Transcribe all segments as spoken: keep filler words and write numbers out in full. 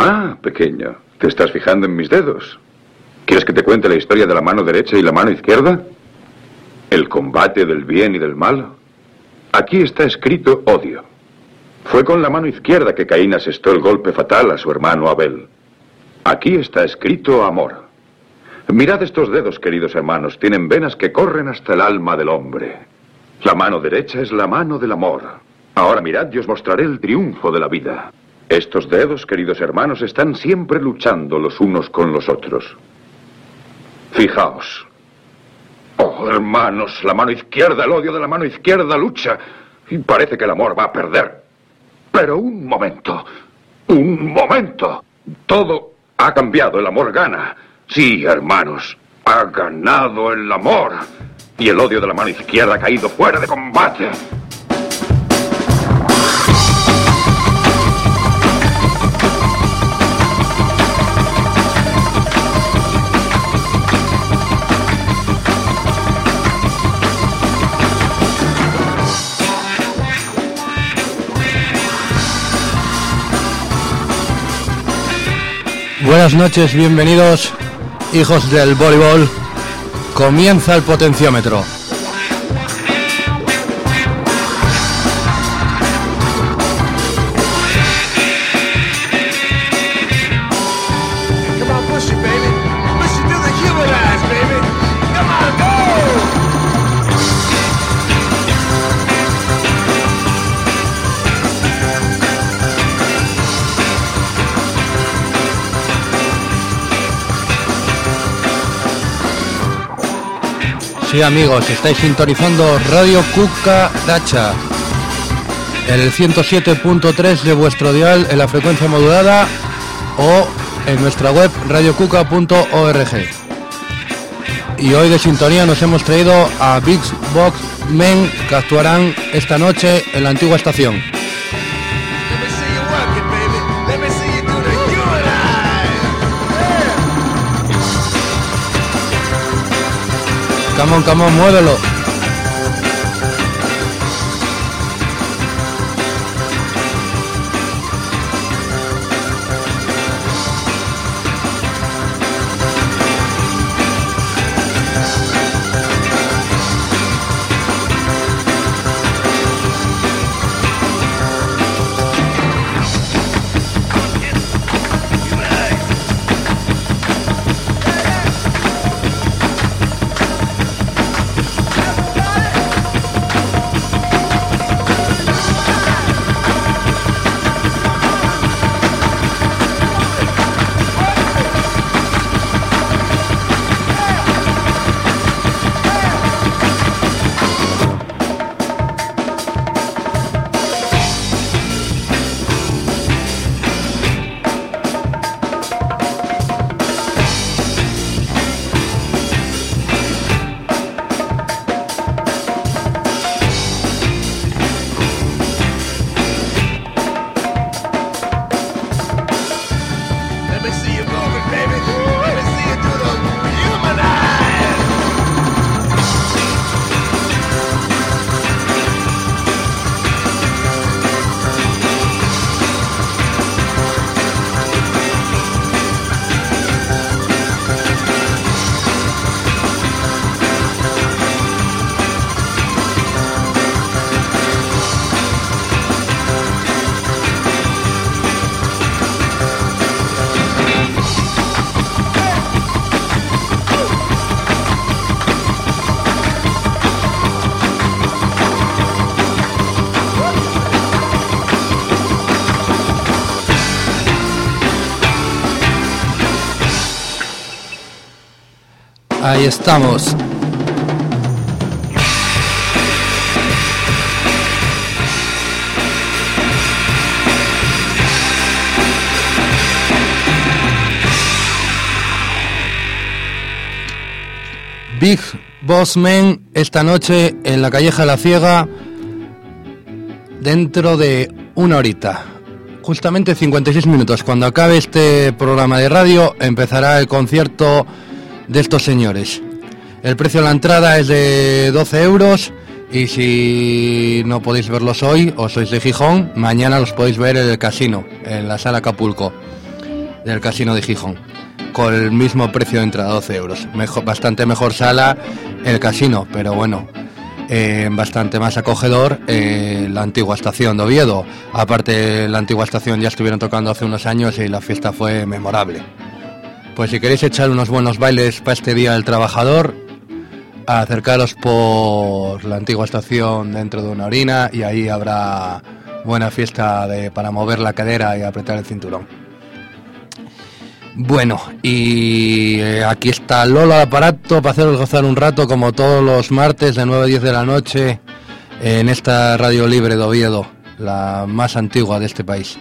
Ah, pequeño, ¿te estás fijando en mis dedos? ¿Quieres que te cuente la historia de la mano derecha y la mano izquierda? ¿El combate del bien y del mal? Aquí está escrito odio. Fue con la mano izquierda que Caín asestó el golpe fatal a su hermano Abel. Aquí está escrito amor. Mirad estos dedos, queridos hermanos, tienen venas que corren hasta el alma del hombre. La mano derecha es la mano del amor. Ahora mirad y os mostraré el triunfo de la vida. Estos dedos, queridos hermanos, están siempre luchando los unos con los otros. Fijaos. Oh, hermanos, la mano izquierda, el odio de la mano izquierda lucha. Y parece que el amor va a perder. Pero un momento, un momento. Todo ha cambiado, el amor gana. Sí, hermanos, ha ganado el amor. Y el odio de la mano izquierda ha caído fuera de combate. Buenas noches, bienvenidos, hijos del voleibol. Comienza el potenciómetro. Sí, amigos, estáis sintonizando Radio Cucaracha, el ciento siete punto tres de vuestro dial en la frecuencia modulada o en nuestra web radio cuca punto org. Y hoy de sintonía nos hemos traído a Big Boss Men, que actuarán esta noche en la antigua estación. Camón, camón, muévelo. Ahí estamos. Big Boss Men esta noche en la Calleja La Ciega dentro de una horita. Justamente cincuenta y seis minutos. Cuando acabe este programa de radio empezará el concierto de estos señores. El precio de la entrada es de doce euros y si no podéis verlos hoy o sois de Gijón, mañana los podéis ver en el casino, en la sala Acapulco. del Casino de Gijón, con el mismo precio de entrada, doce euros. Mejor, bastante mejor sala el Casino, pero bueno, eh, bastante más acogedor eh, la antigua estación de Oviedo. Aparte, la antigua estación ya estuvieron tocando hace unos años y la fiesta fue memorable. Pues si queréis echar unos buenos bailes para este Día del Trabajador, acercaros por la antigua estación dentro de una orina y ahí habrá buena fiesta de, para mover la cadera y apretar el cinturón. Bueno, y eh, aquí está Lolo al aparato para haceros gozar un rato, como todos los martes de nueve a diez de la noche, en esta radio libre de Oviedo, la más antigua de este país.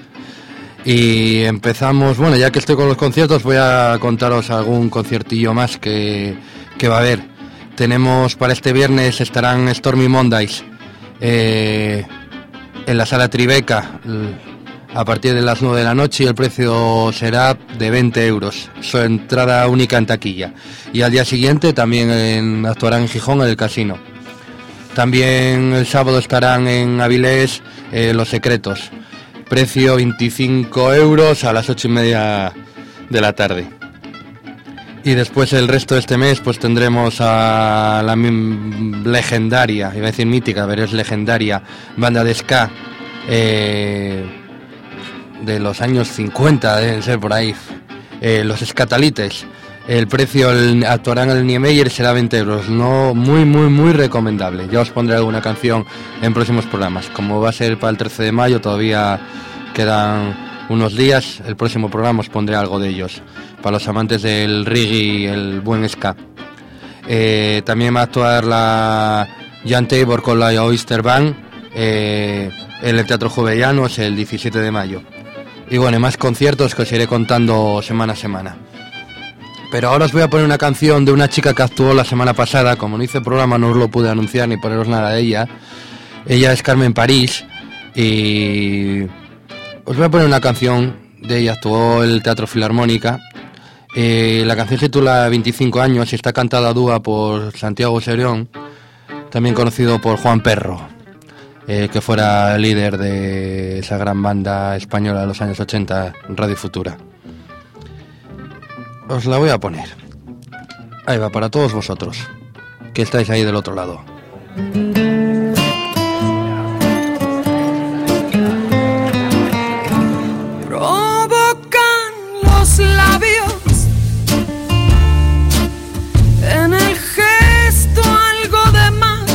Y empezamos, bueno, ya que estoy con los conciertos, voy a contaros algún conciertillo más que, que va a haber. Tenemos para este viernes, estarán Stormy Mondays eh, en la sala Tribeca a partir de las nueve de la noche y el precio será de veinte euros, su entrada única en taquilla. Y al día siguiente también en, actuarán en Gijón en el Casino. También el sábado estarán en Avilés eh, Los Secretos. Precio veinticinco euros a las ocho y media de la tarde. Y después el resto de este mes pues tendremos a la legendaria, iba a decir mítica, pero es legendaria, banda de ska eh, de los años cincuenta, deben ser por ahí, eh, los Skatalites. El precio, el, actuarán en el Niemeyer, será veinte euros, no muy muy muy recomendable. Ya os pondré alguna canción en próximos programas. Como va a ser para el trece de mayo, todavía quedan unos días, el próximo programa os pondré algo de ellos, para los amantes del reggae y el buen ska. Eh, también va a actuar la Jan Tabor con la Oyster Band eh, en el Teatro Jovellanos el diecisiete de mayo. Y bueno, más conciertos que os iré contando semana a semana. Pero ahora os voy a poner una canción de una chica que actuó la semana pasada. Como no hice programa no os lo pude anunciar ni poneros nada de ella. Ella es Carmen París y os voy a poner una canción de ella. Actuó en el Teatro Filarmónica. Eh, la canción se titula veinticinco años y está cantada a dúa por Santiago Serión, también conocido por Juan Perro, eh, que fuera líder de esa gran banda española de los años ochenta, Radio Futura. Os la voy a poner. Ahí va, para todos vosotros, que estáis ahí del otro lado. Provocan los labios en el gesto algo de más,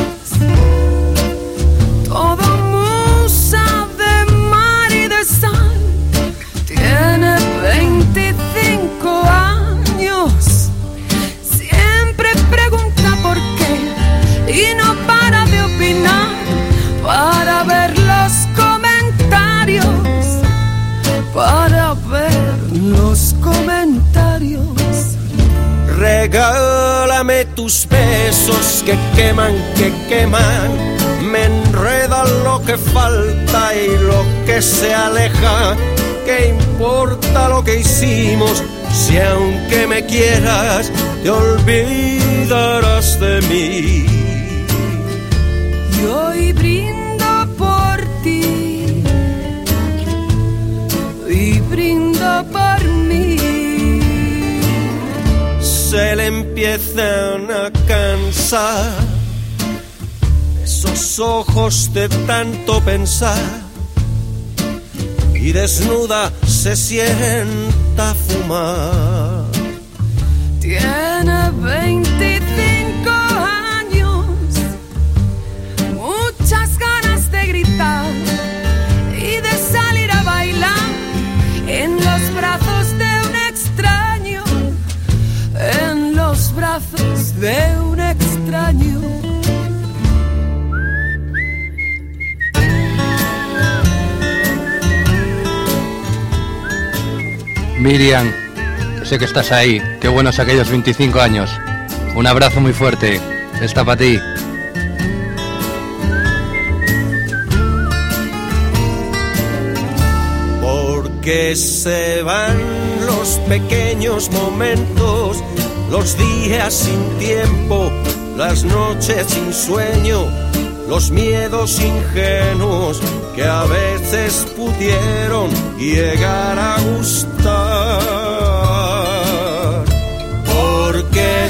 todo musa de mar y de sal. Tiene veinticinco años, siempre pregunta por qué y no para de opinar para ver los comentarios, para ver los comentarios. Regálame tus besos que queman, que queman, me enredan lo que falta y lo que se aleja. ¿Qué importa lo que hicimos si aunque me quieras te olvidarás de mí? Y hoy brindo por ti y brindo por mí. Se le empiezan a cansar esos ojos de tanto pensar y desnuda se sienta a fumar. Tiene veinticinco años, muchas ganas de gritar y de salir a bailar en los brazos de un extraño, en los brazos de un extraño. Miriam, sé que estás ahí, qué buenos aquellos veinticinco años. Un abrazo muy fuerte, está para ti. Porque se van los pequeños momentos, los días sin tiempo, las noches sin sueño, los miedos ingenuos que a veces pudieron llegar a gustar.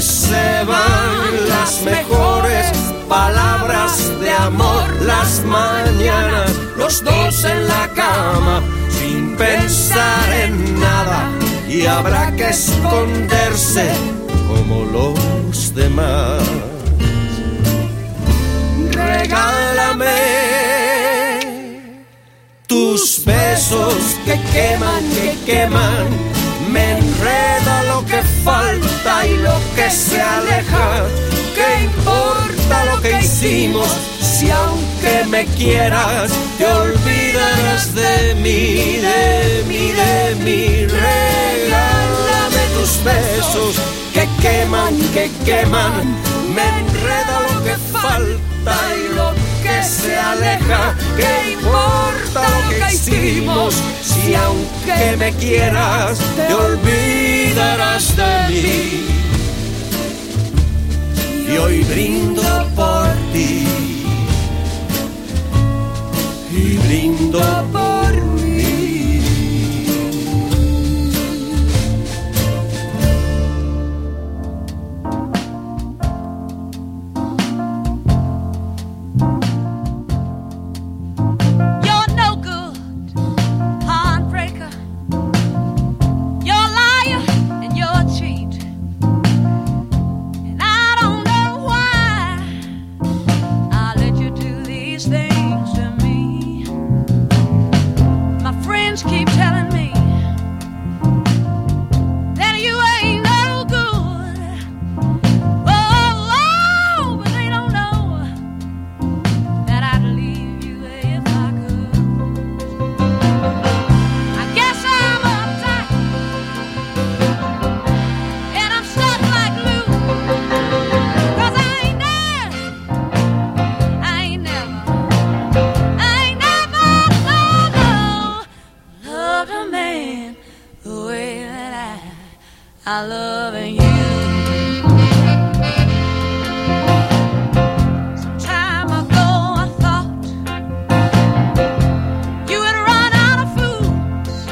que se van las mejores palabras de amor, las mañanas, los dos en la cama, sin pensar en nada, y habrá que esconderse como los demás. Regálame tus besos que queman, que queman, me enreda lo que falta y lo que se aleja. ¿Qué importa lo que hicimos si aunque me quieras te olvidarás de mí, de mí, de mí? Regálame tus besos que queman, que queman, me enreda lo que falta y lo que se aleja. ¿Qué importa lo que hicimos si aunque me quieras te olvidarás de mí? Y hoy brindo por ti y brindo por mí. You're no good, heartbreaker. You're a liar and you're a cheat. Things to me, my friends keep telling me that you ain't no good. Oh, oh, but they don't know that I'd leave you if I could. I guess I'm uptight and I'm stuck like glue, 'cause I ain't there, I ain't never I love you. Some time ago I thought you had run out of fools,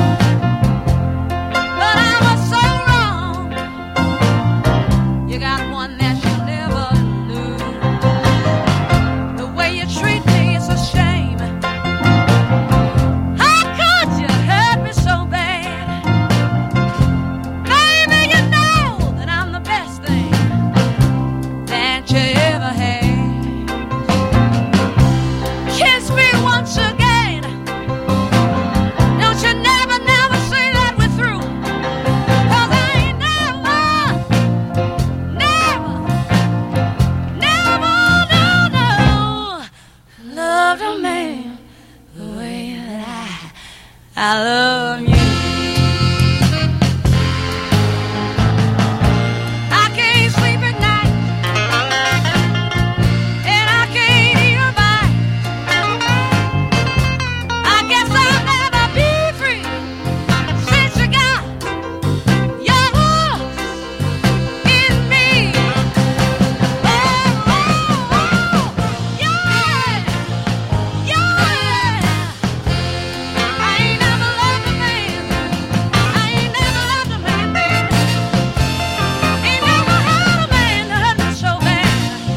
but I was so wrong. You got one that you'll never lose. The way you treat me is a shame. How could you hurt me so bad? I love you. I can't sleep at night, and I can't eat a bite. I guess I'll never be free since you got your hooks in me. Oh, oh, oh, yeah, yeah. I ain't never loved a man. I ain't never loved a man, baby. Ain't never had a man that hurt me so bad.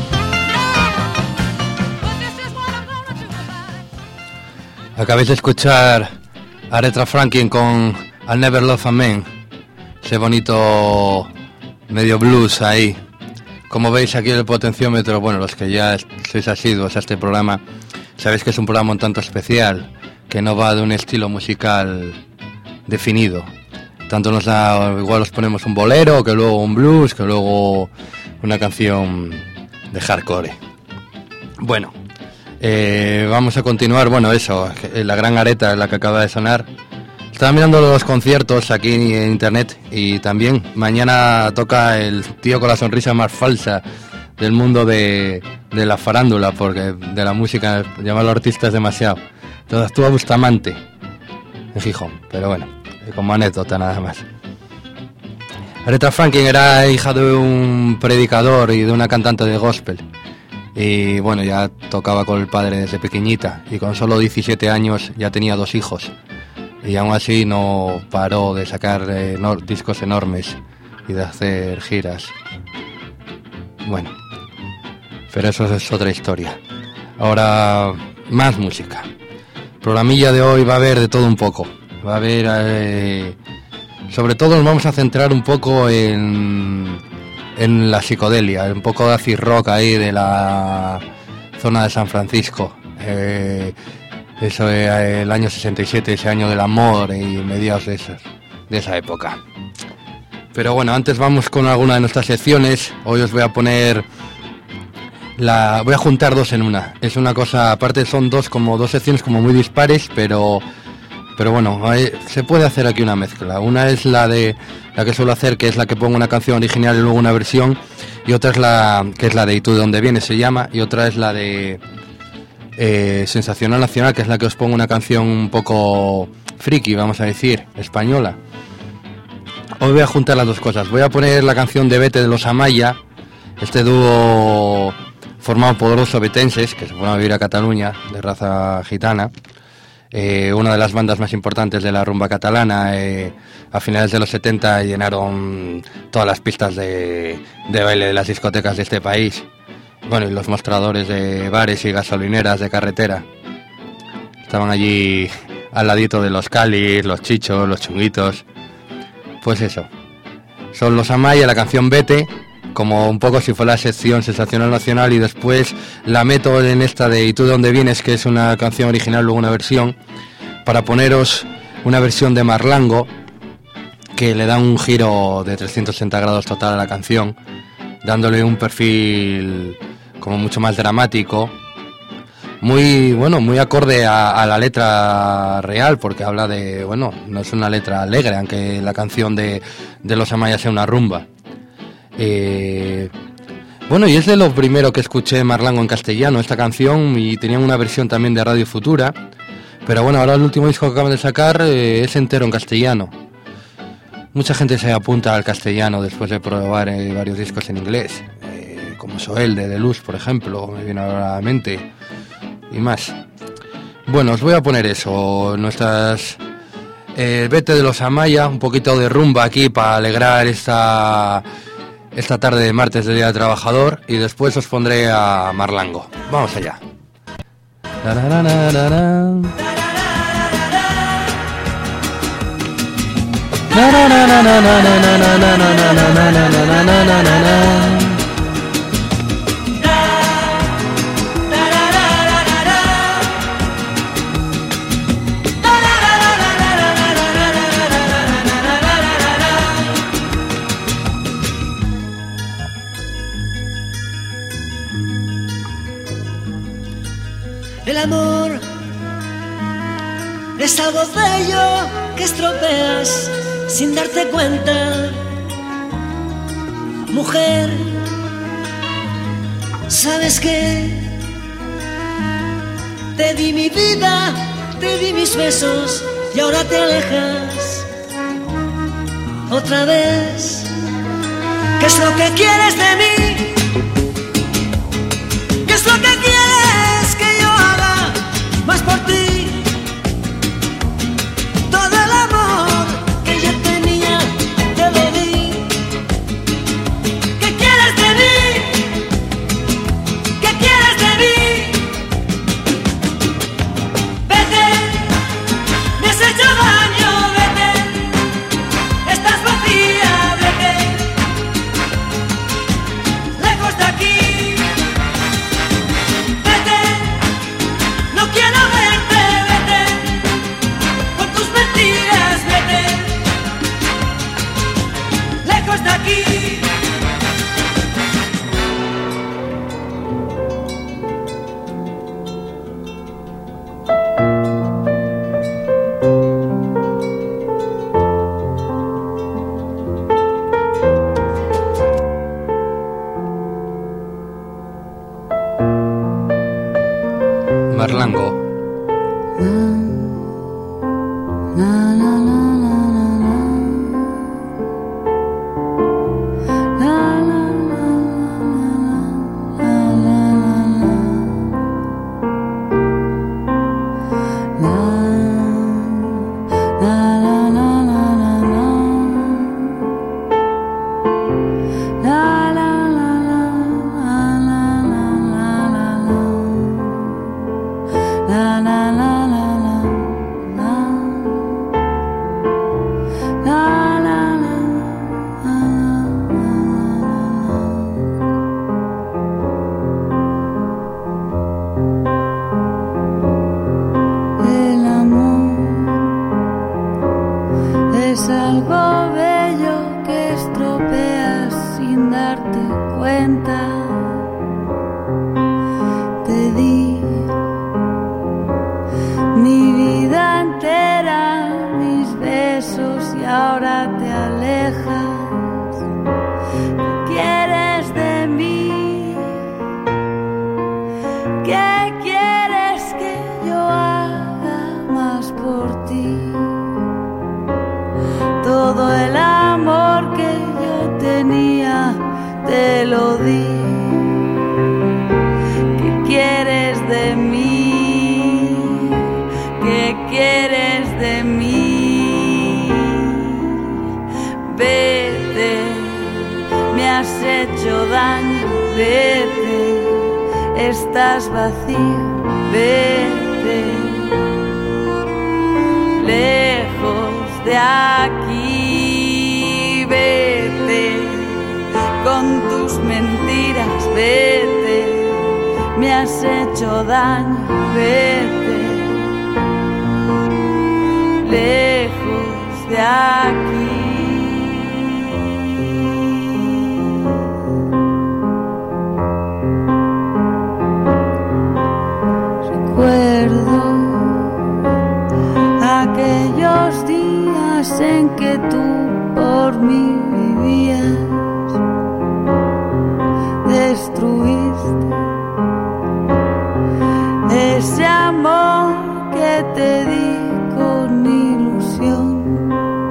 No, but this is what I'm gonna do about it. Acabáis de escuchar a Aretha Franklin con I'll Never Love a Man, ese bonito medio blues ahí. Como veis aquí el potenciómetro, bueno, los que ya sois asiduos a este programa, sabéis que es un programa un tanto especial, que no va de un estilo musical definido. Tanto nos da, igual os ponemos un bolero, que luego un blues, que luego una canción de hardcore. Bueno, eh, vamos a continuar. Bueno, eso, la gran Aretha, la que acaba de sonar. Estaba mirando los conciertos aquí en internet y también mañana toca el tío con la sonrisa más falsa del mundo de, de la farándula, porque de la música, llamarlo artista es demasiado. Entonces actúa Bustamante en Gijón, pero bueno, como anécdota nada más. Aretha Franklin era hija de un predicador y de una cantante de gospel. Y bueno, ya tocaba con el padre desde pequeñita y con solo diecisiete años ya tenía dos hijos. Y aún así no paró de sacar eh, no, discos enormes y de hacer giras bueno, pero eso es otra historia. Ahora, más música. El programilla de hoy va a haber de todo un poco. Va a haber, eh, sobre todo nos vamos a centrar un poco en, en la psicodelia, un poco de acid rock ahí de la zona de San Francisco. Eh, eso es el año sesenta y siete, ese año del amor y mediados de, esas, de esa época. Pero bueno, antes vamos con alguna de nuestras secciones. Hoy os voy a poner... La, voy a juntar dos en una. Es una cosa, aparte son dos como dos secciones como muy dispares, pero pero bueno, hay, se puede hacer aquí una mezcla. Una es la de la que suelo hacer, que es la que pongo una canción original y luego una versión, y otra es la que es la de ¿Y tú de dónde vienes? Se llama, y otra es la de eh, Sensacional Nacional, que es la que os pongo una canción un poco friki, vamos a decir, española. Hoy voy a juntar las dos cosas. Voy a poner la canción de Vete de los Amaya, este dúo formado por dos obetenses que se fueron a vivir a Cataluña, de raza gitana, eh, una de las bandas más importantes de la rumba catalana. Eh, a finales de los setenta llenaron todas las pistas de, de baile de las discotecas de este país, bueno, y los mostradores de bares y gasolineras de carretera. Estaban allí al ladito de los Calis, los Chichos, los Chunguitos. Pues eso, son los Amaya, la canción Vete, como un poco si fuera la sección Sensacional Nacional, y después la meto en esta de ¿Y tú de dónde vienes?, que es una canción original, luego una versión, para poneros una versión de Marlango, que le da un giro de trescientos sesenta grados total a la canción, dándole un perfil como mucho más dramático, muy bueno, muy acorde a, a la letra real, porque habla de, bueno, no es una letra alegre, aunque la canción de, de los Amaya sea una rumba. Eh, bueno, y es de lo primero que escuché Marlango en castellano, esta canción, y tenían una versión también de Radio Futura, pero bueno, ahora el último disco que acaban de sacar eh, es entero en castellano. Mucha gente se apunta al castellano después de probar eh, varios discos en inglés, eh, como Soel de Deluxe, por ejemplo, me viene ahora a la mente, y más. Bueno, os voy a poner eso, nuestras... Eh, Vete de los Amaya, un poquito de rumba aquí para alegrar esta... esta tarde de martes de Día del Trabajador, y después os pondré a Marlango. Vamos allá. El amor es algo bello que estropeas sin darte cuenta. Mujer, ¿sabes qué? Te di mi vida, te di mis besos y ahora te alejas otra vez. ¿Qué es lo que quieres de mí? ¿Qué es lo que quieres que yo haga más por ti? Todo el amor que yo tenía te lo di. ¿Qué quieres de mí? ¿Qué quieres de mí? Vete, me has hecho daño, vete, estás vacía, vete, lejos de aquí. algo bello que estropeas sin darte cuenta. Te di mi vida entera, mis besos y ahora te alejas. ¿Qué quieres de mí? ¿Qué quieres que yo haga más por ti? Todo el amor que yo tenía te lo di. ¿Qué quieres de mí? ¿Qué quieres de mí? Vete, me has hecho daño, vete, estás vacío, vete, lejos de aquí, vete, con tus mentiras, vete, me has hecho daño, vete, lejos de aquí. Recuerdo aquellos días en que tú por mí vivías, destruiste ese amor que te di con ilusión.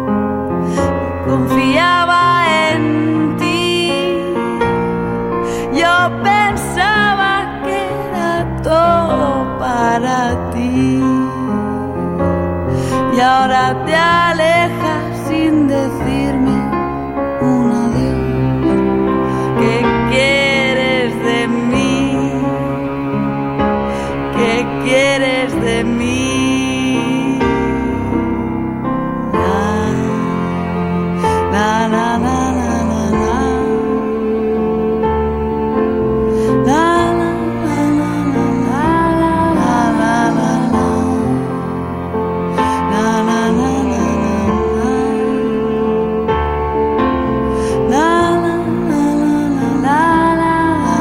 Confiaba en ti, yo pensaba que era todo para ti, y ahora te alejas sin decirme un adiós. ¿Qué quieres de mí? ¿Qué quieres de mí? Na, na, na, na, na, na. Na, na, na, na, na, na, na, na, na. Na, na, na, na, na, na. Na, na, na, na, na, na.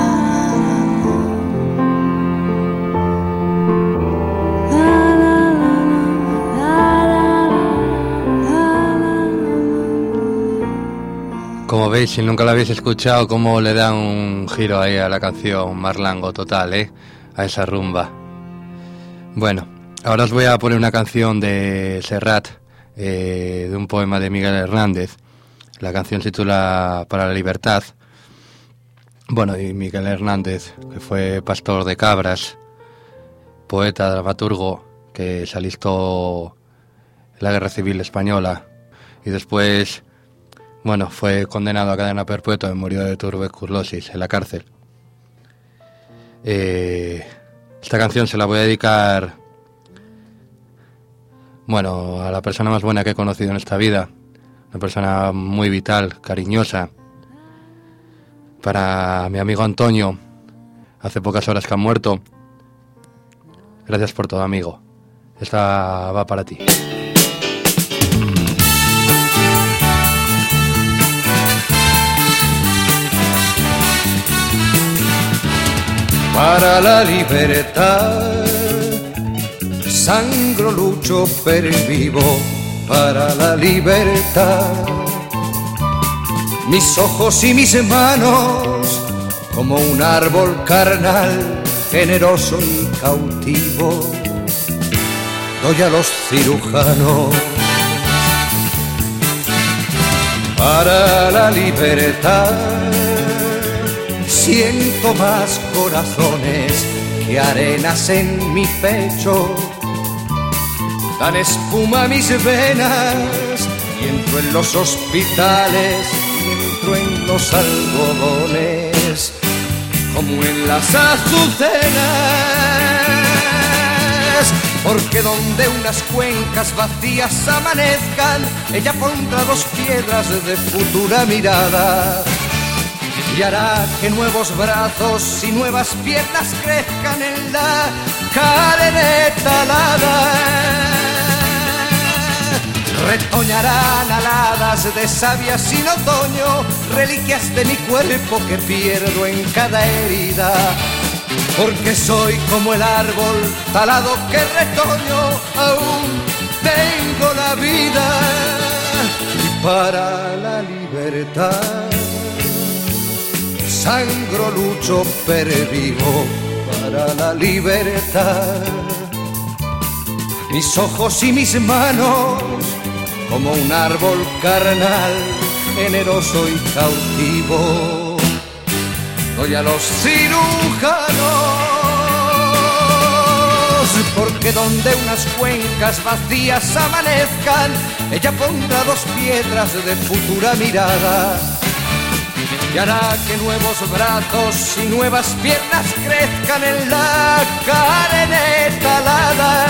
Como veis, si nunca lo habéis escuchado, cómo le dan un giro ahí a la canción, marlango total, ¿eh? A esa rumba. Bueno, ahora os voy a poner una canción de Serrat, eh, de un poema de Miguel Hernández. La canción se titula Para la libertad. Bueno, y Miguel Hernández, que fue pastor de cabras, poeta, dramaturgo, que se alistó en la Guerra Civil Española y después, bueno, fue condenado a cadena perpetua y murió de tuberculosis en la cárcel. Eh, esta canción se la voy a dedicar, bueno, a la persona más buena que he conocido en esta vida, una persona muy vital, cariñosa, para mi amigo Antonio, hace pocas horas que ha muerto. Gracias por todo, amigo. Esta va para ti. Para la libertad, sangro, lucho, pero vivo para la libertad. Mis ojos y mis manos, como un árbol carnal, generoso y cautivo, doy a los cirujanos. Para la libertad, siento más corazones que arenas en mi pecho. Dan espuma a mis venas y entro en los hospitales y entro en los algodones como en las azucenas. Porque donde unas cuencas vacías amanezcan, ella pondrá dos piedras de futura mirada y hará que nuevos brazos y nuevas piernas crezcan en la cadena talada. Retoñarán aladas de savia sin otoño, reliquias de mi cuerpo que pierdo en cada herida. Porque soy como el árbol talado que retoño, aún tengo la vida. Y para la libertad sangro, lucho, pervivo para la libertad. Mis ojos y mis manos como un árbol carnal, generoso y cautivo, doy a los cirujanos. Porque donde unas cuencas vacías amanezcan, ella pondrá dos piedras de futura mirada y hará que nuevos brazos y nuevas piernas crezcan en la carne talada.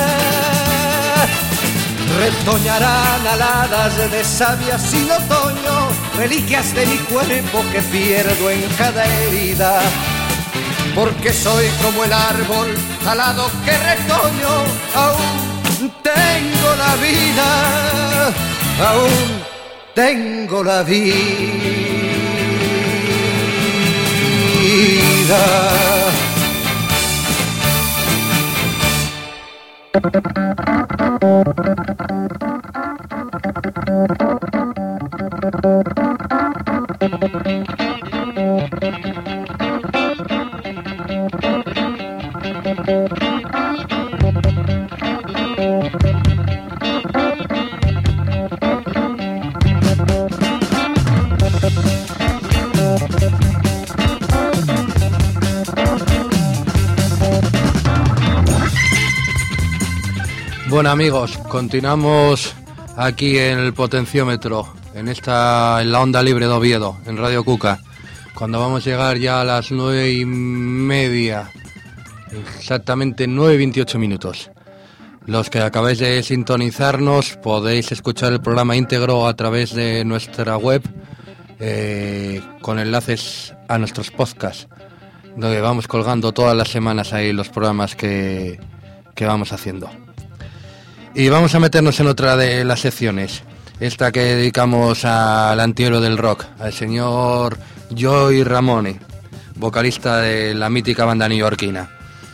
Retoñarán aladas de savia sin otoño, reliquias de mi cuerpo que pierdo en cada herida. Porque soy como el árbol talado que retoño, aún tengo la vida, aún tengo la vida. Bueno amigos, continuamos aquí en el potenciómetro, en esta en la onda libre de Oviedo, en Radio Cuca, cuando vamos a llegar ya a las nueve y media, exactamente nueve y veintiocho minutos. Los que acabáis de sintonizarnos podéis escuchar el programa íntegro a través de nuestra web, eh, con enlaces a nuestros podcasts, donde vamos colgando todas las semanas ahí los programas que, que vamos haciendo. Y vamos a meternos en otra de las secciones, esta que dedicamos al antihéroe del rock, al señor Joey Ramone, vocalista de la mítica banda neoyorquina.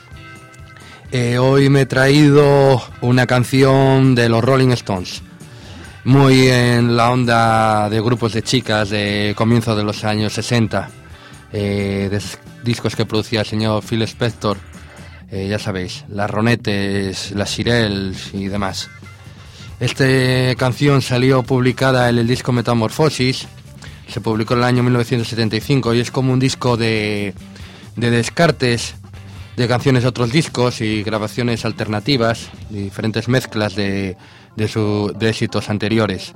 Eh, hoy me he traído una canción de los Rolling Stones, muy en la onda de grupos de chicas de comienzo de los años sesenta, eh, de discos que producía el señor Phil Spector. Eh, ya sabéis, las Ronettes, las Shirelles y demás. Esta canción salió publicada en el disco Metamorfosis, se publicó en el año mil novecientos setenta y cinco y es como un disco de, de descartes de canciones de otros discos y grabaciones alternativas, diferentes mezclas de, de, su, de éxitos anteriores.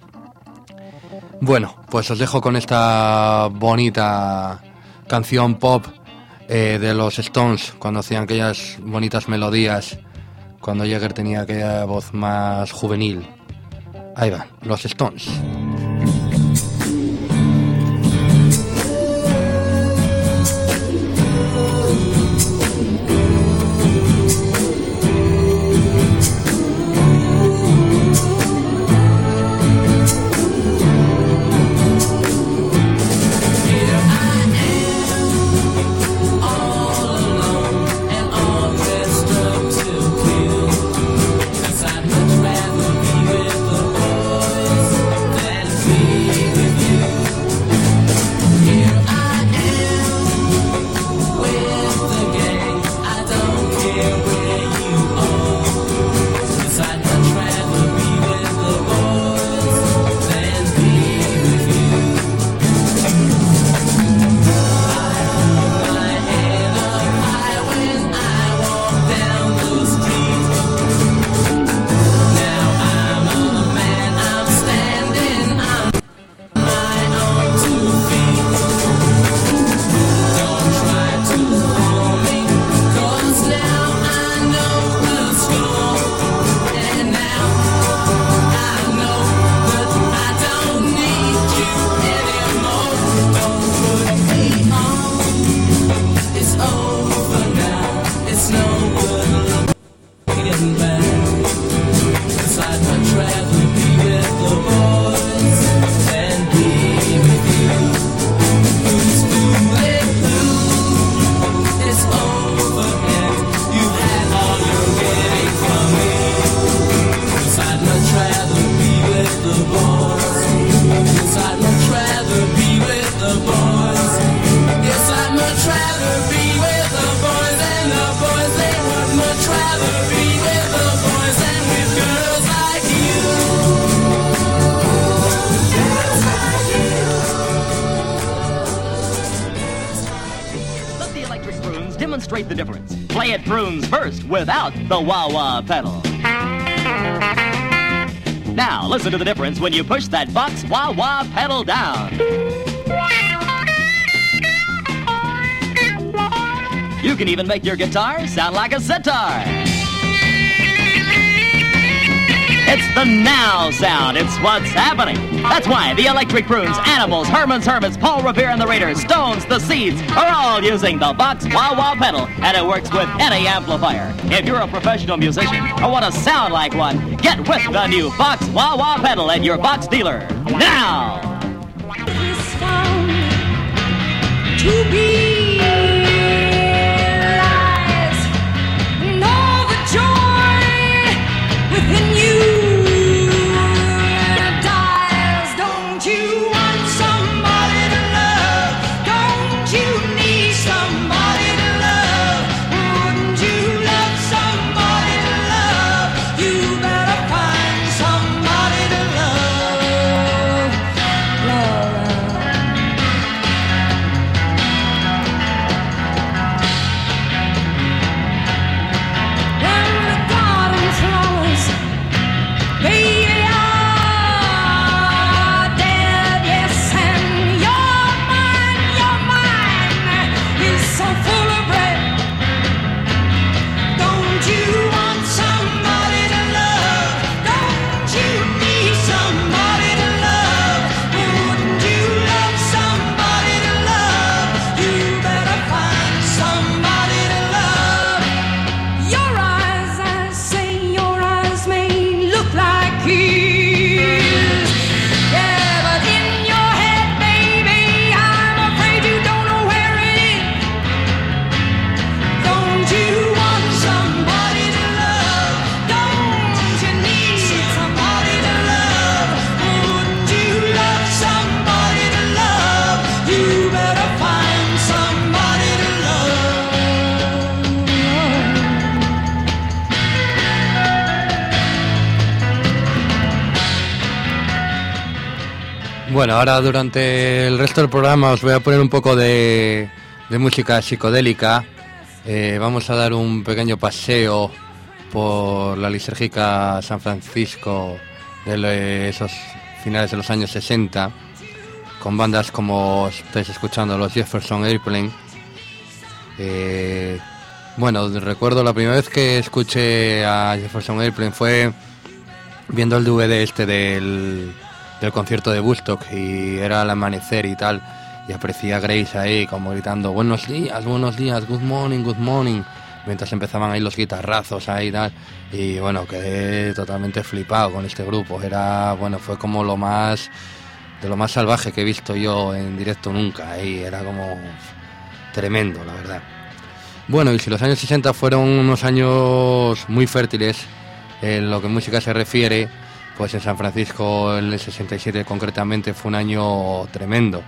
Bueno, pues os dejo con esta bonita canción pop Eh, de los Stones, cuando hacían aquellas bonitas melodías, cuando Jagger tenía aquella voz más juvenil. Ahí van, los Stones. Then the boys. Yes, I'd much rather be with the boys. Yes, I'd much rather be with the boys and the boys. They would much rather be with the boys than with girls like you. Girls like you. Let the electric prunes demonstrate the difference. Play it prunes first without the wah-wah pedal. Now, listen to the difference when you push that box wah-wah pedal down. You can even make your guitar sound like a sitar. It's the now sound. It's what's happening. That's why the Electric Prunes, Animals, Herman's Hermits, Paul Revere and the Raiders, Stones, the Seeds are all using the Box wah-wah pedal, and it works with any amplifier. If you're a professional musician or want to sound like one, get with the new Box wah-wah pedal at your Box dealer now. It's found to be lies and all the joy within you. Bueno, ahora durante el resto del programa os voy a poner un poco de, de música psicodélica. Eh, vamos a dar un pequeño paseo por la lisérgica San Francisco de lo- esos finales de los años sesenta, con bandas como estáis escuchando, los Jefferson Airplane. Eh, bueno, recuerdo la primera vez que escuché a Jefferson Airplane fue viendo el D V D este del... del concierto de Woodstock, y era al amanecer y tal, y aparecía Grace ahí como gritando buenos días, buenos días, good morning, good morning, mientras empezaban ahí los guitarrazos ahí y tal, y bueno, quedé totalmente flipado con este grupo. Era, bueno, fue como lo más, de lo más salvaje que he visto yo en directo nunca, y era como tremendo, la verdad. Bueno, y si los años sesenta fueron unos años muy fértiles en lo que música se refiere, pues en San Francisco el sesenta y siete concretamente fue un año tremendo.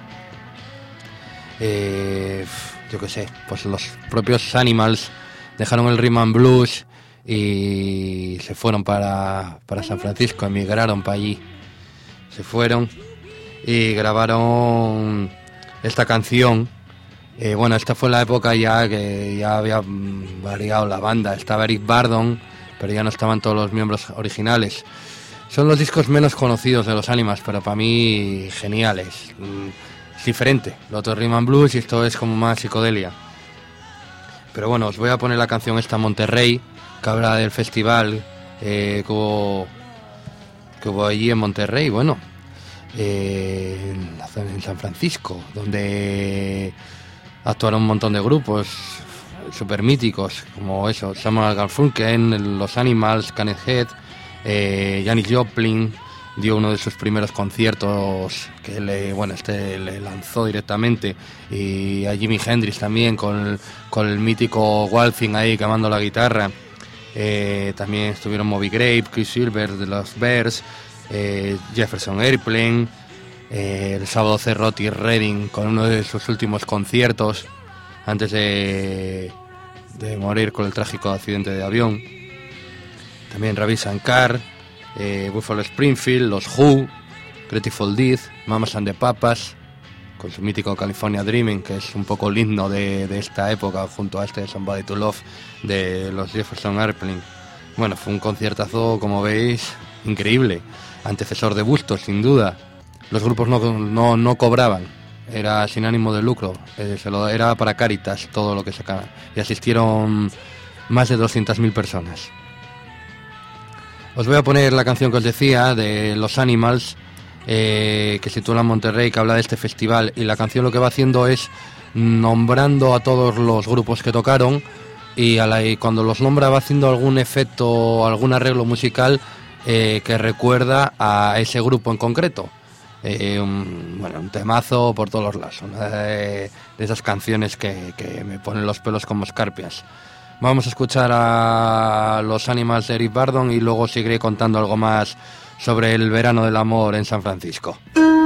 Eh, yo qué sé, pues los propios Animals dejaron el rhythm and blues y se fueron para, para San Francisco, emigraron para allí. Se fueron y grabaron esta canción. Eh, bueno, esta fue la época ya que ya había variado la banda. Estaba Eric Burdon, pero ya no estaban todos los miembros originales. Son los discos menos conocidos de los Animals, pero para mí geniales. Es diferente. Lo otro es rhythm and blues y esto es como más psicodelia. Pero bueno, os voy a poner la canción esta Monterrey, que habla del festival eh, que, hubo, que hubo allí en Monterrey, bueno, eh, en, la zona- en San Francisco, donde actuaron un montón de grupos super míticos, como eso, Samuel Garfunkel, los Animals, Kenneth Head. Eh, Janis Joplin dio uno de sus primeros conciertos que le, bueno, este le lanzó directamente, y a Jimi Hendrix también con el, con el mítico Waltzing ahí quemando la guitarra. Eh, también estuvieron Moby Grape, Chris Silver de los Bears, eh, Jefferson Airplane, eh, el sábado cerró Otis Redding con uno de sus últimos conciertos antes de, de morir con el trágico accidente de avión. También Ravi Shankar, eh, Buffalo Springfield, los Who, Grateful Dead, Mamas and the Papas, con su mítico California Dreaming, que es un poco el himno de, de esta época, junto a este Somebody to Love de los Jefferson Airplane. Bueno, fue un conciertazo, como veis, increíble, antecesor de Busto, sin duda. Los grupos no, no, no cobraban, era sin ánimo de lucro, eh, se lo, era para Caritas todo lo que sacaban, y asistieron más de doscientas mil personas. Os voy a poner la canción que os decía, de Los Animals, eh, que se titula Monterrey, que habla de este festival, y la canción lo que va haciendo es nombrando a todos los grupos que tocaron, y, a la, y cuando los nombra va haciendo algún efecto, algún arreglo musical eh, que recuerda a ese grupo en concreto. Eh, un, bueno, un temazo por todos los lados, una de, de esas canciones que, que me ponen los pelos como escarpias. Vamos a escuchar a Los Animals de Eric Burdon y luego seguiré contando algo más sobre el verano del amor en San Francisco.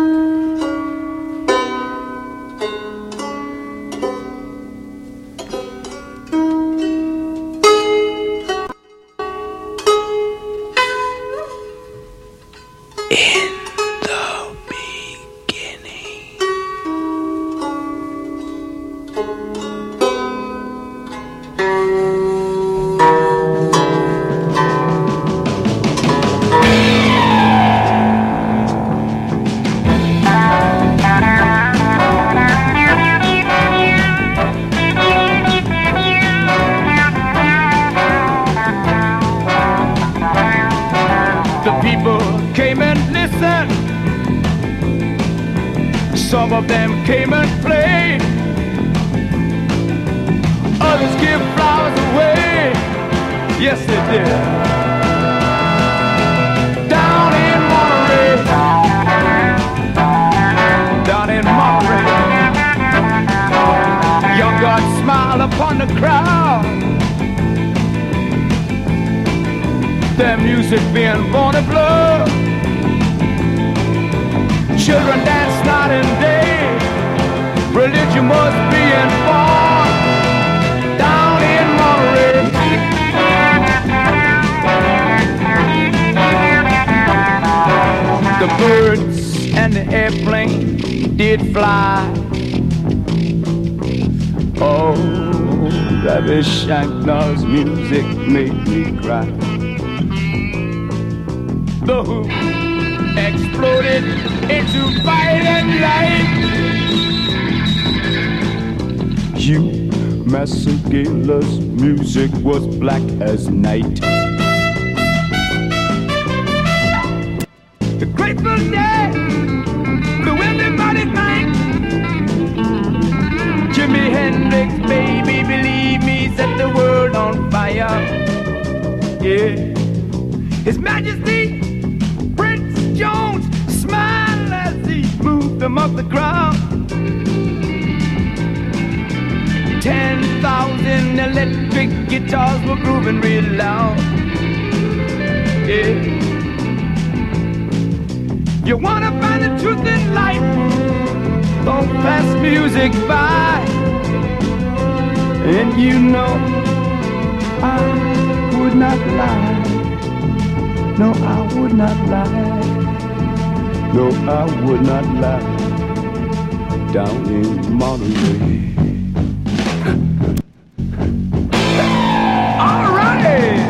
Some of them came and played. Others give flowers away. Yes, they did. Down in Monterey. Down in Monterey. Young God smiled upon the crowd. Their music being born of love. Children dance night and day. Religion must be informed. Down in Monterey. The birds and the airplane did fly. Oh, Ravi Shankar's music made me cry. The Who exploded into violent light. Hugh Masekela's music was black as night. The Grateful Dead blew everybody's mind. Jimi Hendrix, baby, believe me, set the world on fire. Yeah, His Majesty Prince Jones smiled as he moved them up the ground. Ten thousand electric guitars were grooving real loud. Yeah. You wanna find the truth in life? Don't pass music by. And you know I would not lie. No, I would not lie. No, I would not lie. Down in Monterey. All right.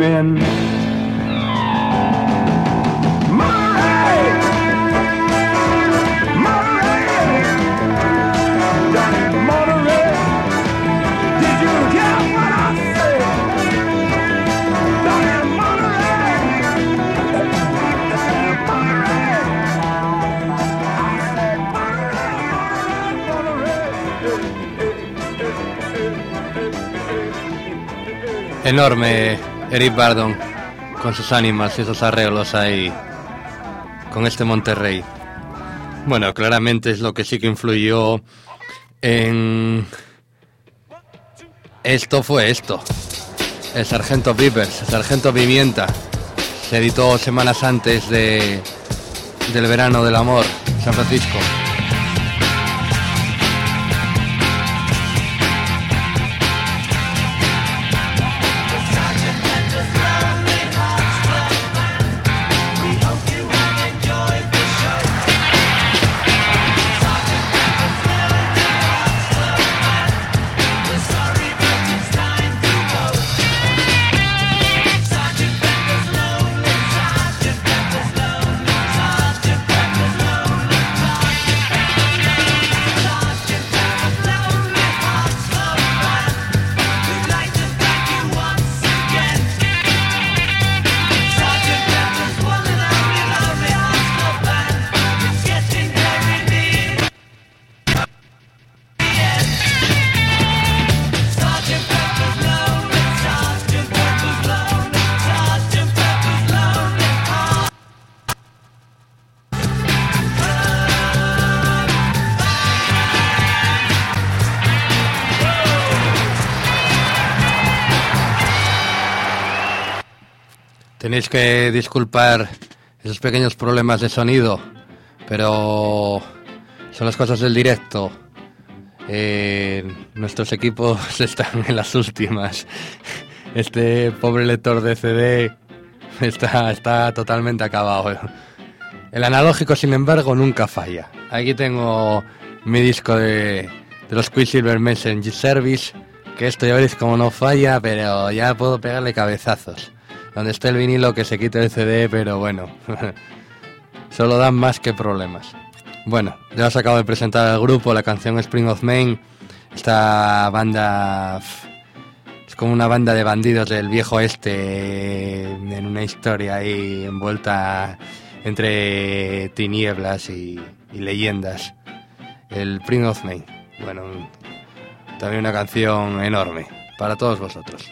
men. Monterey, Monterey, down in Monterey. Did you hear what I said? Down in Monterey, Monterey. I said Monterey, Monterey. Enorme Eric Burdon con sus ánimas y esos arreglos ahí con este Monterrey. Bueno, claramente es lo que sí que influyó en esto fue esto. El Sargento Peppers, el Sargento Pimienta. Se editó semanas antes de del verano del amor, San Francisco. Tenéis que disculpar esos pequeños problemas de sonido, pero son las cosas del directo. Eh, nuestros equipos están en las últimas. Este pobre lector de C D está, está totalmente acabado. El analógico, sin embargo, nunca falla. Aquí tengo mi disco de, de los Quicksilver Messenger Service, que esto ya veréis como no falla, pero ya puedo pegarle cabezazos. Donde está el vinilo que se quite el C D, pero bueno, solo dan más que problemas. Bueno, ya os acabo de presentar al grupo, la canción Spring of Maine. Esta banda es como una banda de bandidos del viejo oeste, en una historia ahí envuelta entre tinieblas y, y leyendas. El Spring of Maine. Bueno, también una canción enorme para todos vosotros.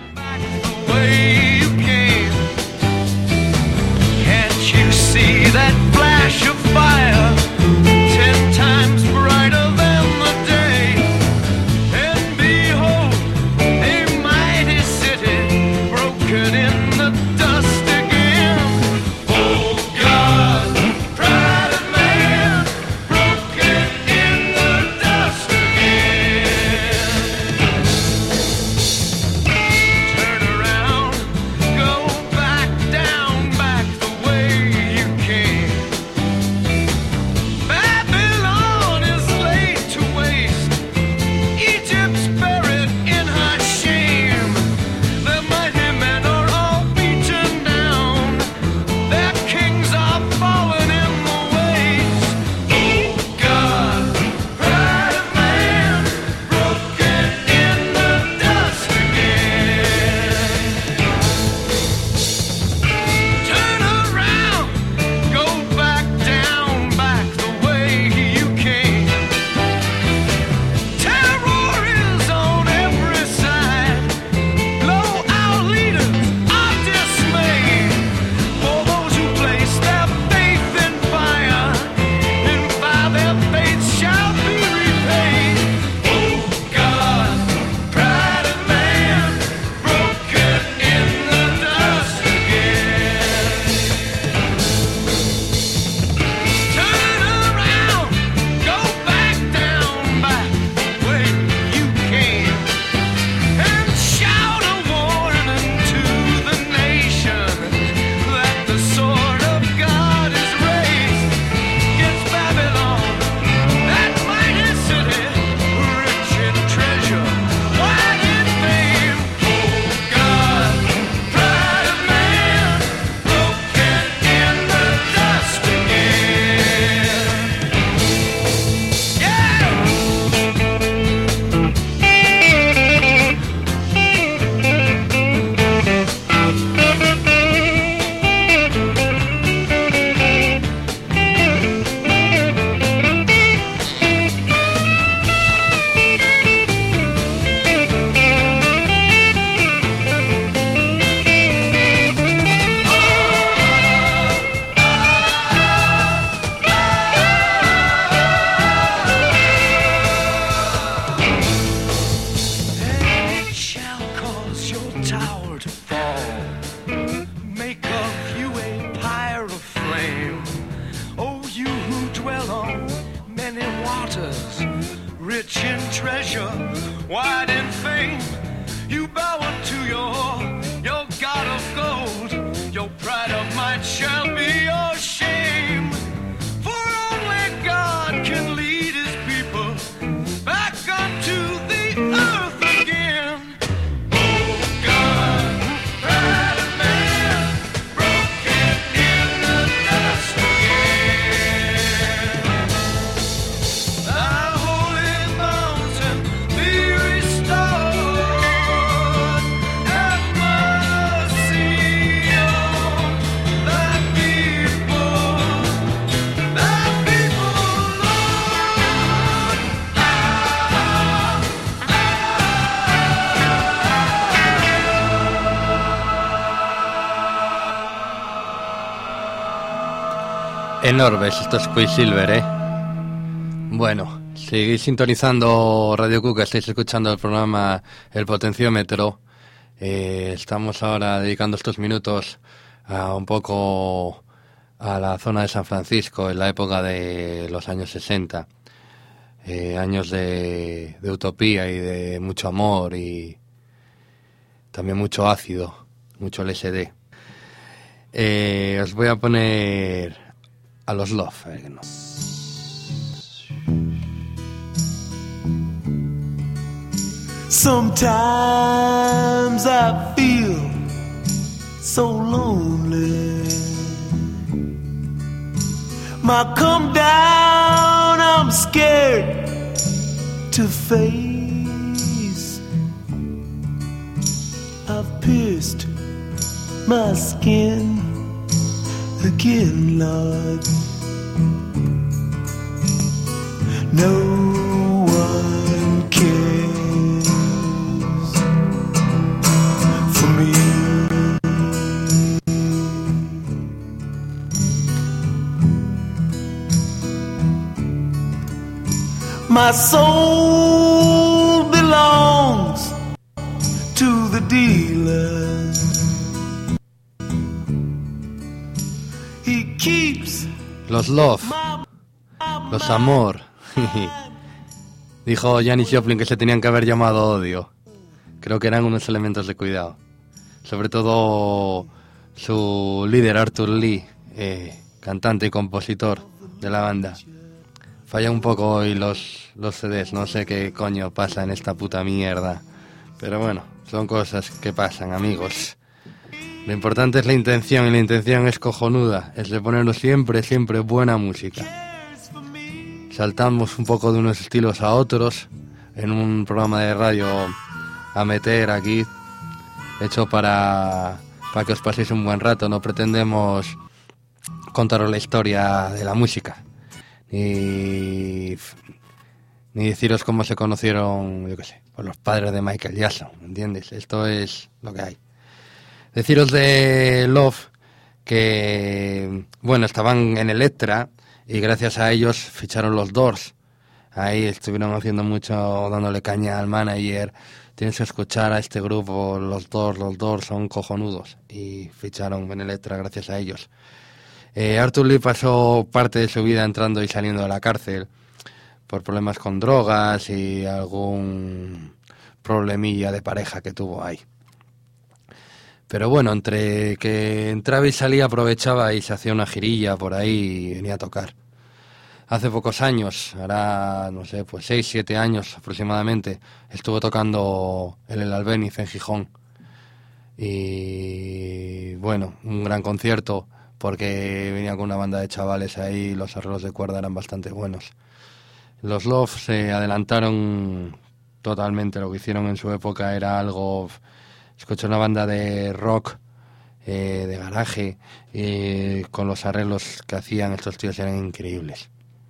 Can't you see that flash of fire, ten times brighter than the day? And behold, a mighty city broken in the dust again. Oh God, pride of man, broken in the dust again. Turn around, go back down, back the way you came. Babylon is wide in fame. You bow unto your, your God of gold. Your pride of might shall be your shame. For only God can lead his people back unto the earth again. Oh God, pride of man, broken in the dust again. Thy holy mountain be restored. Have mercy on thy people, thy people, Lord. Ah, Enormes estos Quicksilver, ¿eh? Bueno, seguís sintonizando Radio Cuca, estáis escuchando el programa El Potenciómetro. Eh, estamos ahora dedicando estos minutos a un poco a la zona de San Francisco, en la época de los años sesenta. Eh, años de, de utopía y de mucho amor y también mucho ácido, mucho L S D. Eh, os voy a poner a los Love. eh, que no. Sometimes I feel so lonely. My come down, I'm scared to face. I've pierced my skin again, Lord. No one cares for me. My soul belongs to the dealer. He keeps Los Love, los Amor. Dijo Janis Joplin que se tenían que haber llamado Odio. Creo que eran unos elementos de cuidado. Sobre todo su líder Arthur Lee, eh, cantante y compositor de la banda. Falla un poco hoy los, los C Ds, no sé qué coño pasa en esta puta mierda. Pero bueno, son cosas que pasan, amigos. Lo importante es la intención, y la intención es cojonuda. Es de ponernos siempre, siempre buena música. Saltamos un poco de unos estilos a otros en un programa de radio amateur aquí, hecho para, para que os paséis un buen rato. No pretendemos contaros la historia de la música, ni, ni deciros cómo se conocieron, yo qué sé, por los padres de Michael Jackson, ¿entiendes? Esto es lo que hay. Deciros de Love que, bueno, estaban en Elektra y gracias a ellos ficharon los Doors. Ahí estuvieron haciendo mucho, dándole caña al manager. Tienes que escuchar a este grupo, los Doors, los Doors son cojonudos. Y ficharon en Elektra gracias a ellos. Eh, Arthur Lee pasó parte de su vida entrando y saliendo de la cárcel por problemas con drogas y algún problemilla de pareja que tuvo ahí. Pero bueno, entre que entraba y salía aprovechaba y se hacía una girilla por ahí y venía a tocar. Hace pocos años, ahora no sé, pues seis, siete años aproximadamente, estuvo tocando en el Albéniz en Gijón. Y bueno, un gran concierto porque venía con una banda de chavales ahí y los arreglos de cuerda eran bastante buenos. Los Love se adelantaron totalmente, lo que hicieron en su época era algo... Escuché una banda de rock, eh, de garaje, y con los arreglos que hacían estos tíos eran increíbles.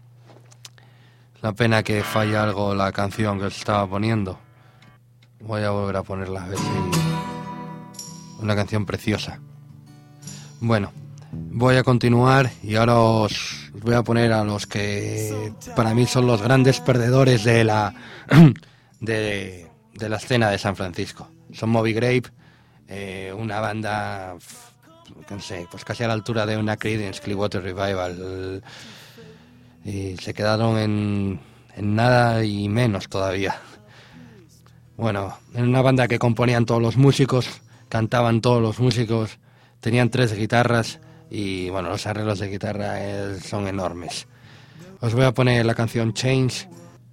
La pena que falla algo la canción que os estaba poniendo. Voy a volver a ponerla, a ver si... Una canción preciosa. Bueno, voy a continuar y ahora os voy a poner a los que para mí son los grandes perdedores de la, de, de la escena de San Francisco. Son Moby Grape, eh, una banda, no sé, pues casi a la altura de una Creedence Clearwater Revival, y se quedaron en, en nada y menos todavía. Bueno, en una banda que componían todos los músicos, cantaban todos los músicos, tenían tres guitarras y bueno, los arreglos de guitarra eh, son enormes. Os voy a poner la canción Change.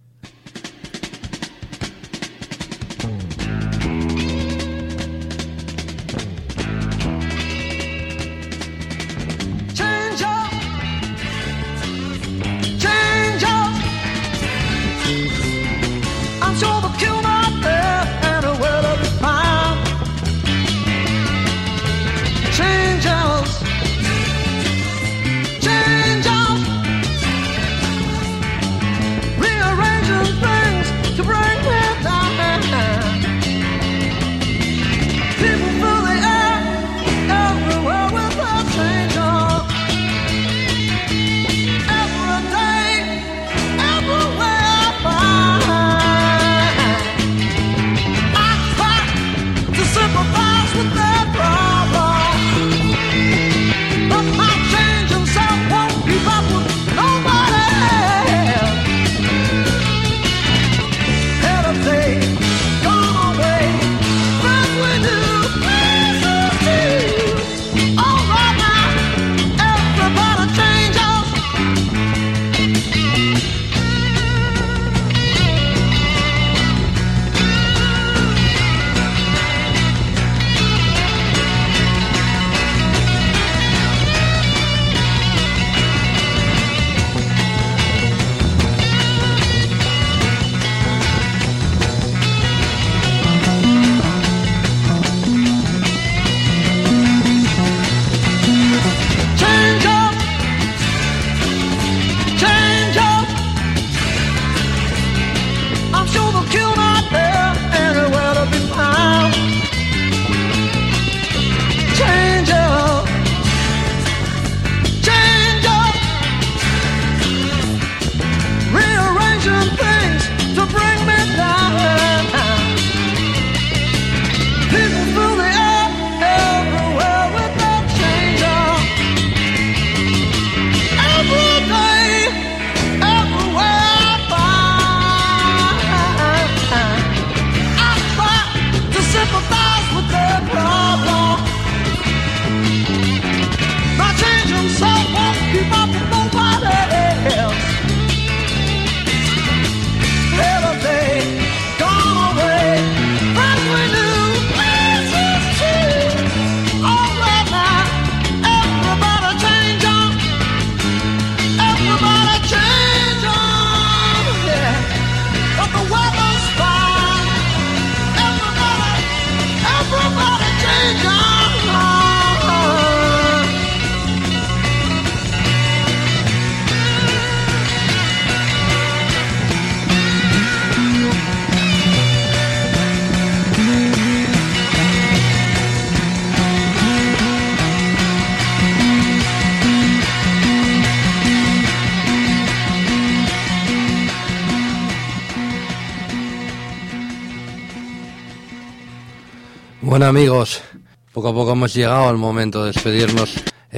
Bueno amigos, poco a poco hemos llegado al momento de despedirnos.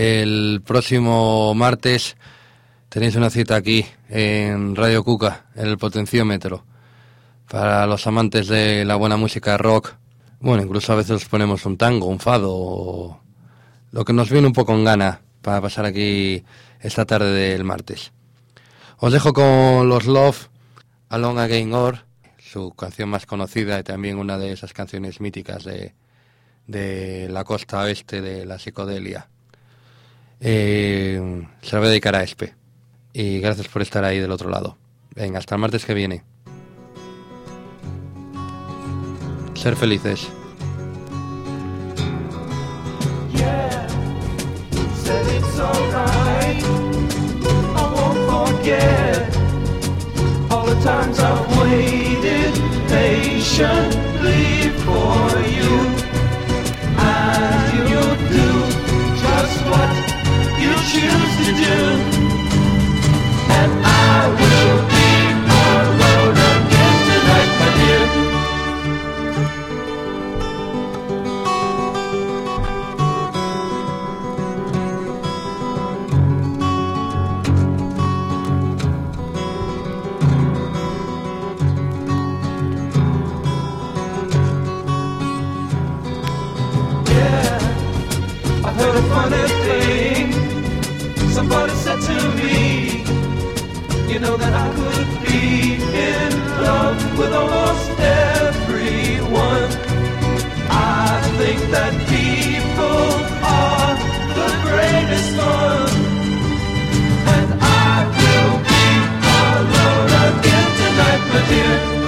El próximo martes tenéis una cita aquí en Radio Cuca, en el Potenciómetro, para los amantes de la buena música rock. Bueno, incluso a veces os ponemos un tango, un fado, o lo que nos viene un poco en gana para pasar aquí esta tarde del martes. Os dejo con los Love, Along Again Or, su canción más conocida y también una de esas canciones míticas de, de la costa oeste de la psicodelia. Eh, se la voy a dedicar a Espe. Y gracias por estar ahí del otro lado. Venga, hasta el martes que viene. Ser felices. Yeah, said it's alright. I won't forget all the times I've waited patiently for you. And you do just what you choose to do. And I will be alone again tonight, my dear. little funny thing. Somebody said to me, you know that I could be in love with almost everyone. I think that people are the greatest fun. And I will be alone again tonight, my dear.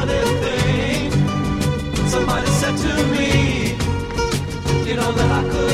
Somebody said to me, you know that I could